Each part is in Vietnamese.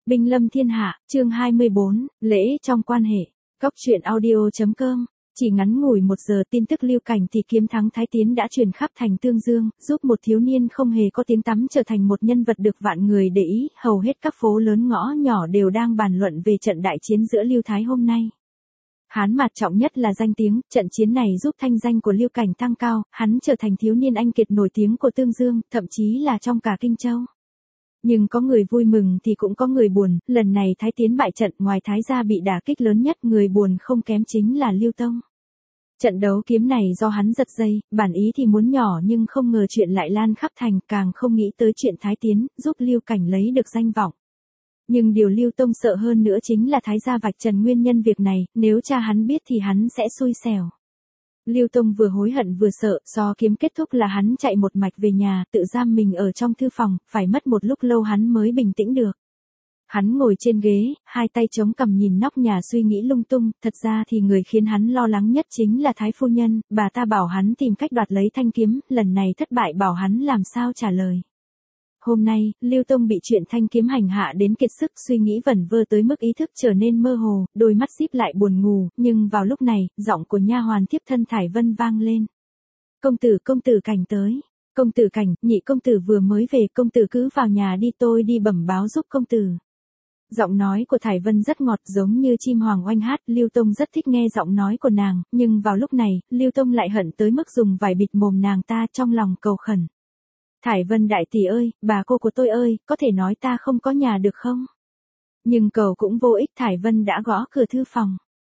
Binh lâm thiên hạ, chương 24, lễ trong quan hệ. Cốc truyện audio.com. Chỉ ngắn ngủi 1 giờ tin tức Lưu Cảnh thì kiếm thắng Thái Tiến đã truyền khắp thành Tương Dương, giúp một thiếu niên không hề có tiếng tăm trở thành một nhân vật được vạn người để ý, hầu hết các phố lớn ngõ nhỏ đều đang bàn luận về trận đại chiến giữa Lưu Thái hôm nay. Hán mạt trọng nhất là danh tiếng, trận chiến này giúp thanh danh của Lưu Cảnh tăng cao, hắn trở thành thiếu niên anh kiệt nổi tiếng của Tương Dương, thậm chí là trong cả Kinh Châu. Nhưng có người vui mừng thì cũng có người buồn, lần này Thái Tiến bại trận, ngoài Thái gia bị đả kích lớn nhất, người buồn không kém chính là Lưu Tông. Trận đấu kiếm này do hắn giật dây, bản ý thì muốn nhỏ nhưng không ngờ chuyện lại lan khắp thành, càng không nghĩ tới chuyện Thái Tiến giúp Lưu Cảnh lấy được danh vọng. Nhưng điều Lưu Tông sợ hơn nữa chính là Thái gia vạch trần nguyên nhân việc này, nếu cha hắn biết thì hắn sẽ xui xẻo. Lưu Tông vừa hối hận vừa sợ, so kiếm kết thúc là hắn chạy một mạch về nhà, tự giam mình ở trong thư phòng, phải mất một lúc lâu hắn mới bình tĩnh được. Hắn ngồi trên ghế, hai tay chống cằm nhìn nóc nhà suy nghĩ lung tung, thật ra thì người khiến hắn lo lắng nhất chính là Thái phu nhân, bà ta bảo hắn tìm cách đoạt lấy thanh kiếm, lần này thất bại bảo hắn làm sao trả lời. Hôm nay, Lưu Tông bị chuyện thanh kiếm hành hạ đến kiệt sức, suy nghĩ vẩn vơ tới mức ý thức trở nên mơ hồ, đôi mắt díp lại buồn ngủ, nhưng vào lúc này, giọng của nha hoàn tiếp thân Thải Vân vang lên. Công tử Cảnh tới. Công tử Cảnh, nhị công tử vừa mới về, công tử cứ vào nhà đi, tôi đi bẩm báo giúp công tử. Giọng nói của Thải Vân rất ngọt giống như chim hoàng oanh hát, Lưu Tông rất thích nghe giọng nói của nàng, nhưng vào lúc này, Lưu Tông lại hận tới mức dùng vải bịt mồm nàng ta, trong lòng cầu khẩn. Thải Vân đại tỷ ơi, bà cô của tôi ơi, có thể nói ta không có nhà được không? Nhưng cầu cũng vô ích, Thải Vân đã gõ cửa thư phòng.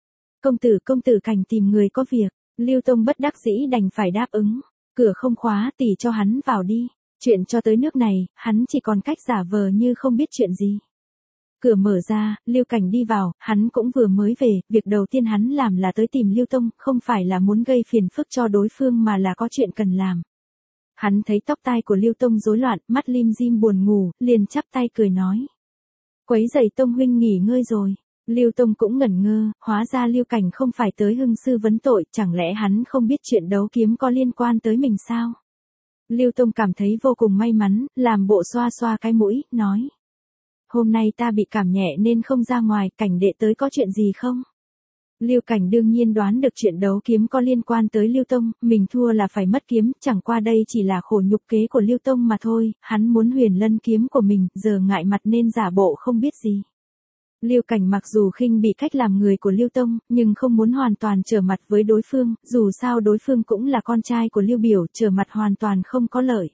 Công tử Cảnh tìm người có việc, Lưu Tông bất đắc dĩ đành phải đáp ứng. Cửa không khóa, tỷ cho hắn vào đi. Chuyện cho tới nước này, hắn chỉ còn cách giả vờ như không biết chuyện gì. Cửa mở ra, Lưu Cảnh đi vào, hắn cũng vừa mới về, việc đầu tiên hắn làm là tới tìm Lưu Tông, không phải là muốn gây phiền phức cho đối phương mà là có chuyện cần làm. Hắn thấy tóc tai của Lưu Tông rối loạn, mắt lim dim buồn ngủ, liền chắp tay cười nói. Quấy rầy Tông huynh nghỉ ngơi rồi. Lưu Tông cũng ngẩn ngơ, hóa ra Lưu Cảnh không phải tới hưng sư vấn tội, chẳng lẽ hắn không biết chuyện đấu kiếm có liên quan tới mình sao? Lưu Tông cảm thấy vô cùng may mắn, làm bộ xoa xoa cái mũi, nói. Hôm nay ta bị cảm nhẹ nên không ra ngoài, Cảnh đệ tới có chuyện gì không? Lưu Cảnh đương nhiên đoán được chuyện đấu kiếm có liên quan tới Lưu Tông, mình thua là phải mất kiếm, chẳng qua đây chỉ là khổ nhục kế của Lưu Tông mà thôi, hắn muốn huyền lân kiếm của mình, giờ ngại mặt nên giả bộ không biết gì. Lưu Cảnh mặc dù khinh bị cách làm người của Lưu Tông, nhưng không muốn hoàn toàn trở mặt với đối phương, dù sao đối phương cũng là con trai của Lưu Biểu, trở mặt hoàn toàn không có lợi.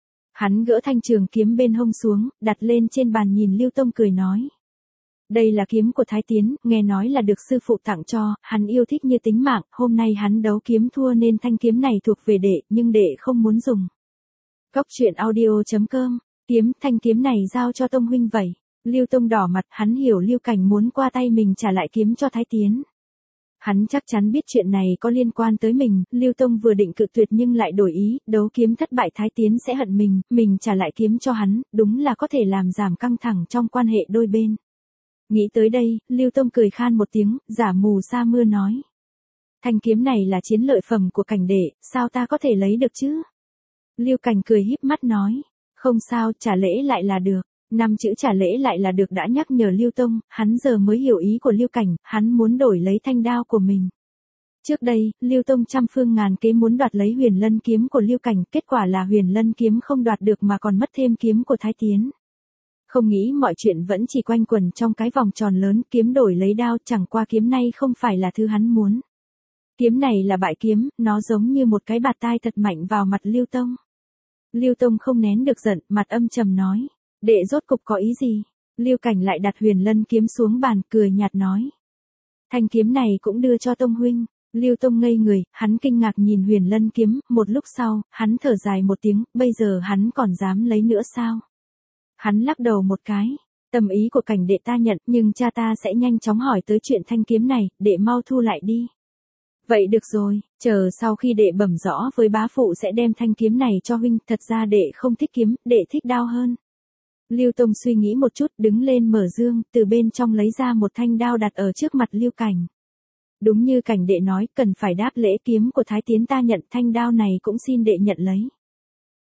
Hắn gỡ thanh trường kiếm bên hông xuống, đặt lên trên bàn nhìn Lưu Tông cười nói. Đây là kiếm của Thái Tiến, nghe nói là được sư phụ tặng cho, hắn yêu thích như tính mạng, hôm nay hắn đấu kiếm thua nên thanh kiếm này thuộc về đệ, nhưng đệ không muốn dùng. Cốc truyện audio.com, thanh kiếm này giao cho Tông huynh vậy. Lưu Tông đỏ mặt, hắn hiểu Lưu Cảnh muốn qua tay mình trả lại kiếm cho Thái Tiến. Hắn chắc chắn biết chuyện này có liên quan tới mình, Lưu Tông vừa định cự tuyệt nhưng lại đổi ý, đấu kiếm thất bại Thái Tiến sẽ hận mình trả lại kiếm cho hắn, đúng là có thể làm giảm căng thẳng trong quan hệ đôi bên. Nghĩ tới đây, Lưu Tông cười khan một tiếng, giả mù sa mưa nói. Thanh kiếm này là chiến lợi phẩm của Cảnh đệ, sao ta có thể lấy được chứ? Lưu Cảnh cười híp mắt nói. Không sao, trả lễ lại là được. 5 chữ trả lễ lại là được đã nhắc nhở Lưu Tông, hắn giờ mới hiểu ý của Lưu Cảnh, hắn muốn đổi lấy thanh đao của mình. Trước đây, Lưu Tông trăm phương ngàn kế muốn đoạt lấy huyền lân kiếm của Lưu Cảnh, kết quả là huyền lân kiếm không đoạt được mà còn mất thêm kiếm của Thái Tiến. Không nghĩ mọi chuyện vẫn chỉ quanh quẩn trong cái vòng tròn lớn, kiếm đổi lấy đao, chẳng qua kiếm này không phải là thứ hắn muốn. Kiếm này là bại kiếm, nó giống như một cái bạt tai thật mạnh vào mặt Lưu Tông. Lưu Tông không nén được giận, mặt âm trầm nói. Đệ rốt cục có ý gì? Lưu Cảnh lại đặt huyền lân kiếm xuống bàn, cười nhạt nói. Thanh kiếm này cũng đưa cho Tông huynh. Lưu Tông ngây người, hắn kinh ngạc nhìn huyền lân kiếm, một lúc sau, hắn thở dài một tiếng, bây giờ hắn còn dám lấy nữa sao? Hắn lắc đầu một cái. Tâm ý của Cảnh đệ ta nhận, nhưng cha ta sẽ nhanh chóng hỏi tới chuyện thanh kiếm này, đệ mau thu lại đi. Vậy được rồi, chờ sau khi đệ bẩm rõ với bá phụ sẽ đem thanh kiếm này cho huynh, thật ra đệ không thích kiếm, đệ thích đao hơn. Lưu Tông suy nghĩ một chút, đứng lên mở dương, từ bên trong lấy ra một thanh đao đặt ở trước mặt Lưu Cảnh. Đúng như Cảnh đệ nói, cần phải đáp lễ kiếm của Thái Tiến ta nhận, thanh đao này cũng xin đệ nhận lấy.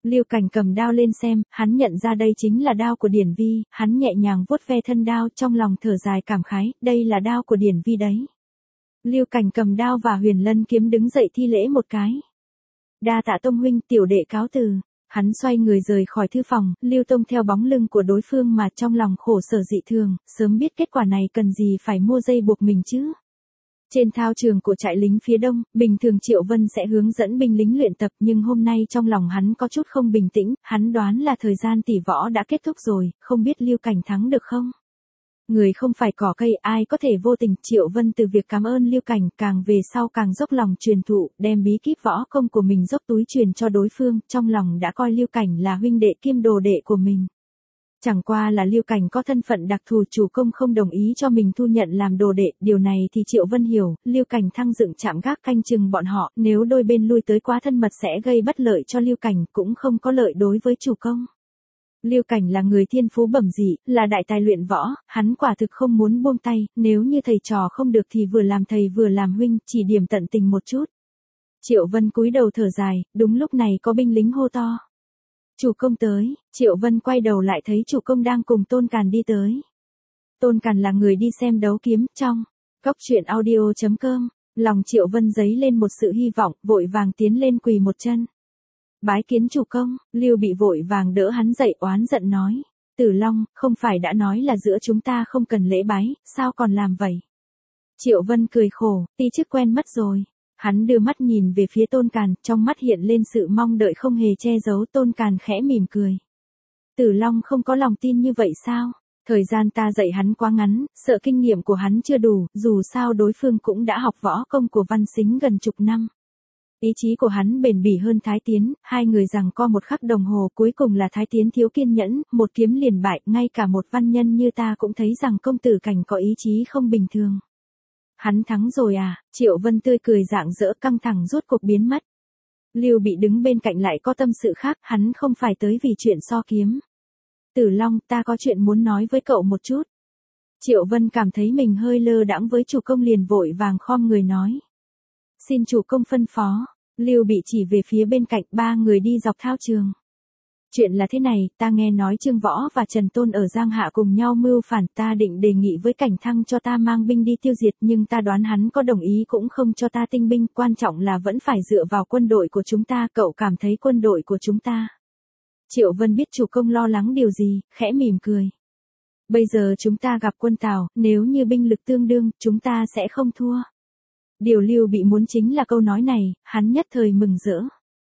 Lưu Cảnh cầm đao lên xem, hắn nhận ra đây chính là đao của Điển Vi, hắn nhẹ nhàng vuốt ve thân đao, trong lòng thở dài cảm khái, đây là đao của Điển Vi đấy. Lưu Cảnh cầm đao và Huyền Lân kiếm đứng dậy thi lễ một cái. Đa tạ Tông huynh, tiểu đệ cáo từ. Hắn xoay người rời khỏi thư phòng, Lưu Tông theo bóng lưng của đối phương mà trong lòng khổ sở dị thường, sớm biết kết quả này cần gì phải mua dây buộc mình chứ. Trên thao trường của trại lính phía đông, bình thường Triệu Vân sẽ hướng dẫn binh lính luyện tập nhưng hôm nay trong lòng hắn có chút không bình tĩnh, hắn đoán là thời gian tỷ võ đã kết thúc rồi, không biết Lưu Cảnh thắng được không? Người không phải cỏ cây ai có thể vô tình. Triệu Vân từ việc cảm ơn Lưu Cảnh càng về sau càng dốc lòng truyền thụ, đem bí kíp võ công của mình dốc túi truyền cho đối phương, trong lòng đã coi Lưu Cảnh là huynh đệ kiêm đồ đệ của mình. Chẳng qua là Lưu Cảnh có thân phận đặc thù, chủ công không đồng ý cho mình thu nhận làm đồ đệ, điều này thì Triệu Vân hiểu, Lưu Cảnh thăng dựng trạm gác canh chừng bọn họ, nếu đôi bên lui tới quá thân mật sẽ gây bất lợi cho Lưu Cảnh, cũng không có lợi đối với chủ công. Lưu Cảnh là người thiên phú bẩm dị, là đại tài luyện võ, hắn quả thực không muốn buông tay, nếu như thầy trò không được thì vừa làm thầy vừa làm huynh, chỉ điểm tận tình một chút. Triệu Vân cúi đầu thở dài, đúng lúc này có binh lính hô to. Chủ công tới, Triệu Vân quay đầu lại thấy chủ công đang cùng Tôn Càn đi tới. Tôn Càn là người đi xem đấu kiếm, trong Cóc Truyện Audio.com, lòng Triệu Vân dấy lên một sự hy vọng, vội vàng tiến lên quỳ một chân. Bái kiến chủ công, Lưu Bị vội vàng đỡ hắn dậy oán giận nói. Tử Long, không phải đã nói là giữa chúng ta không cần lễ bái, sao còn làm vậy? Triệu Vân cười khổ, ti chức quen mất rồi. Hắn đưa mắt nhìn về phía Tôn Càn, trong mắt hiện lên sự mong đợi không hề che giấu. Tôn Càn khẽ mỉm cười. Tử Long không có lòng tin như vậy sao? Thời gian ta dạy hắn quá ngắn, sợ kinh nghiệm của hắn chưa đủ, dù sao đối phương cũng đã học võ công của Văn Sính gần chục năm. Ý chí của hắn bền bỉ hơn Thái Tiến, hai người giằng co một khắc đồng hồ, cuối cùng là Thái Tiến thiếu kiên nhẫn, một kiếm liền bại, ngay cả một văn nhân như ta cũng thấy rằng công tử Cảnh có ý chí không bình thường. Hắn thắng rồi à? Triệu Vân tươi cười rạng rỡ, căng thẳng rốt cuộc biến mất. Lưu Bị đứng bên cạnh lại có tâm sự khác, hắn không phải tới vì chuyện so kiếm. Tử Long, ta có chuyện muốn nói với cậu một chút. Triệu Vân cảm thấy mình hơi lơ đãng với chủ công liền vội vàng khom người nói. Xin chủ công phân phó. Lưu Bị chỉ về phía bên cạnh, ba người đi dọc thao trường. Chuyện là thế này, ta nghe nói Trương Võ và Trần Tôn ở Giang Hạ cùng nhau mưu phản, ta định đề nghị với Cảnh Thăng cho ta mang binh đi tiêu diệt, nhưng ta đoán hắn có đồng ý cũng không cho ta tinh binh, quan trọng là vẫn phải dựa vào quân đội của chúng ta, cậu cảm thấy quân đội của chúng ta. Triệu Vân biết chủ công lo lắng điều gì, khẽ mỉm cười. Bây giờ chúng ta gặp quân Tào, nếu như binh lực tương đương, chúng ta sẽ không thua. Điều Lưu Bị muốn chính là câu nói này, hắn nhất thời mừng rỡ.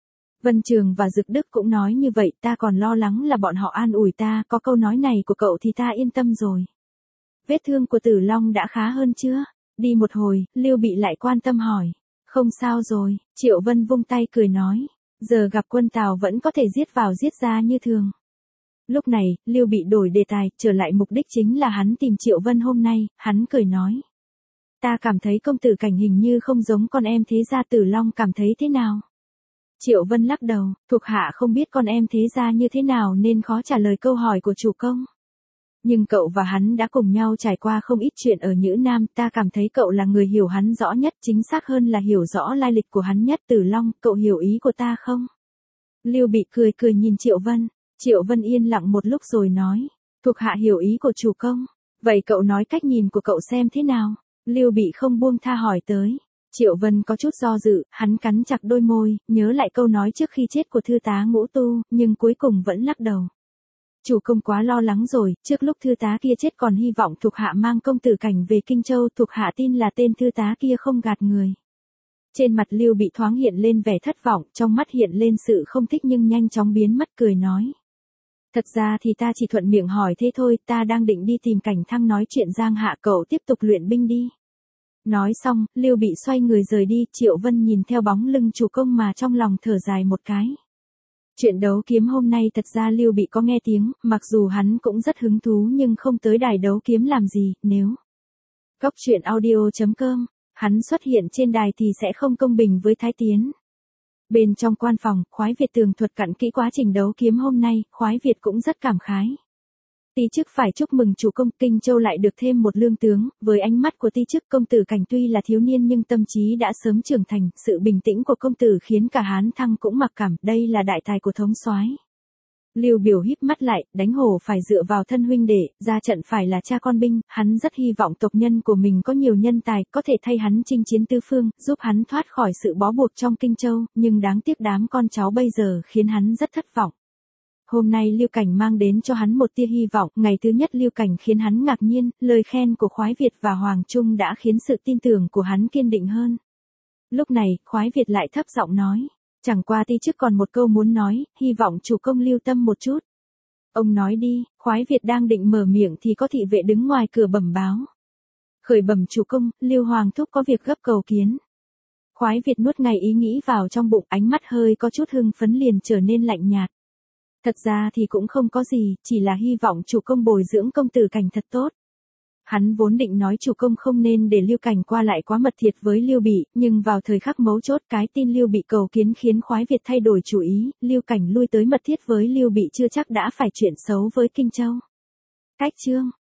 Vân Trường và Dực Đức cũng nói như vậy, ta còn lo lắng là bọn họ an ủi ta, có câu nói này của cậu thì ta yên tâm rồi. Vết thương của Tử Long đã khá hơn chưa? Đi một hồi, Lưu Bị lại quan tâm hỏi. Không sao rồi, Triệu Vân vung tay cười nói. Giờ gặp quân Tào vẫn có thể giết vào giết ra như thường. Lúc này, Lưu Bị đổi đề tài, trở lại mục đích chính là hắn tìm Triệu Vân hôm nay, hắn cười nói. Ta cảm thấy công tử Cảnh hình như không giống con em thế gia. Tử Long cảm thấy thế nào? Triệu Vân lắc đầu, thuộc hạ không biết con em thế gia như thế nào nên khó trả lời câu hỏi của chủ công. Nhưng cậu và hắn đã cùng nhau trải qua không ít chuyện ở Nhữ Nam, ta cảm thấy cậu là người hiểu hắn rõ nhất, chính xác hơn là hiểu rõ lai lịch của hắn nhất. Tử Long, cậu hiểu ý của ta không? Lưu Bị cười cười nhìn Triệu Vân. Triệu Vân yên lặng một lúc rồi nói, thuộc hạ hiểu ý của chủ công. Vậy cậu nói cách nhìn của cậu xem thế nào? Lưu Bị không buông tha hỏi tới. Triệu Vân có chút do dự, hắn cắn chặt đôi môi, nhớ lại câu nói trước khi chết của thư tá Ngũ Tu, nhưng cuối cùng vẫn lắc đầu. Chủ công quá lo lắng rồi, trước lúc thư tá kia chết còn hy vọng thuộc hạ mang công tử Cảnh về Kinh Châu, thuộc hạ tin là tên thư tá kia không gạt người. Trên mặt Lưu Bị thoáng hiện lên vẻ thất vọng, trong mắt hiện lên sự không thích nhưng nhanh chóng biến mất, cười nói. Thật ra thì ta chỉ thuận miệng hỏi thế thôi, ta đang định đi tìm Cảnh Thăng nói chuyện Giang Hạ, cậu tiếp tục luyện binh đi. Nói xong, Lưu Bị xoay người rời đi, Triệu Vân nhìn theo bóng lưng chủ công mà trong lòng thở dài một cái. Chuyện đấu kiếm hôm nay thật ra Lưu Bị có nghe tiếng, mặc dù hắn cũng rất hứng thú nhưng không tới đài đấu kiếm làm gì, nếu Cóc Truyện Audio.com, hắn xuất hiện trên đài thì sẽ không công bình với Thái Tiến. Bên trong quan phòng, Khoái Việt tường thuật cặn kỹ quá trình đấu kiếm hôm nay, Khoái Việt cũng rất cảm khái. Ti chức phải chúc mừng chủ công, Kinh Châu lại được thêm một lương tướng, với ánh mắt của ti chức công tử Cảnh tuy là thiếu niên nhưng tâm trí đã sớm trưởng thành, sự bình tĩnh của công tử khiến cả Hán Thăng cũng mặc cảm, đây là đại tài của thống soái. Lưu Biểu híp mắt lại, đánh hổ phải dựa vào thân huynh đệ, ra trận phải là cha con binh, hắn rất hy vọng tộc nhân của mình có nhiều nhân tài, có thể thay hắn chinh chiến tứ phương, giúp hắn thoát khỏi sự bó buộc trong Kinh Châu, nhưng đáng tiếc đám con cháu bây giờ khiến hắn rất thất vọng. Hôm nay Lưu Cảnh mang đến cho hắn một tia hy vọng, ngày thứ nhất Lưu Cảnh khiến hắn ngạc nhiên, lời khen của Khoái Việt và Hoàng Trung đã khiến sự tin tưởng của hắn kiên định hơn. Lúc này, Khoái Việt lại thấp giọng nói. Chẳng qua ti chức còn một câu muốn nói, hy vọng chủ công lưu tâm một chút. Ông nói đi, Khoái Việt đang định mở miệng thì có thị vệ đứng ngoài cửa bẩm báo. Khởi bẩm chủ công, Lưu Hoàng thúc có việc gấp cầu kiến. Khoái Việt nuốt ngày ý nghĩ vào trong bụng, ánh mắt hơi có chút hưng phấn liền trở nên lạnh nhạt. Thật ra thì cũng không có gì, chỉ là hy vọng chủ công bồi dưỡng công tử Cảnh thật tốt. Hắn vốn định nói chủ công không nên để Lưu Cảnh qua lại quá mật thiết với Lưu Bị, nhưng vào thời khắc mấu chốt cái tin Lưu Bị cầu kiến khiến Khoái Việt thay đổi chủ ý, Lưu Cảnh lui tới mật thiết với Lưu Bị chưa chắc đã phải chuyện xấu với Kinh Châu. Cách chương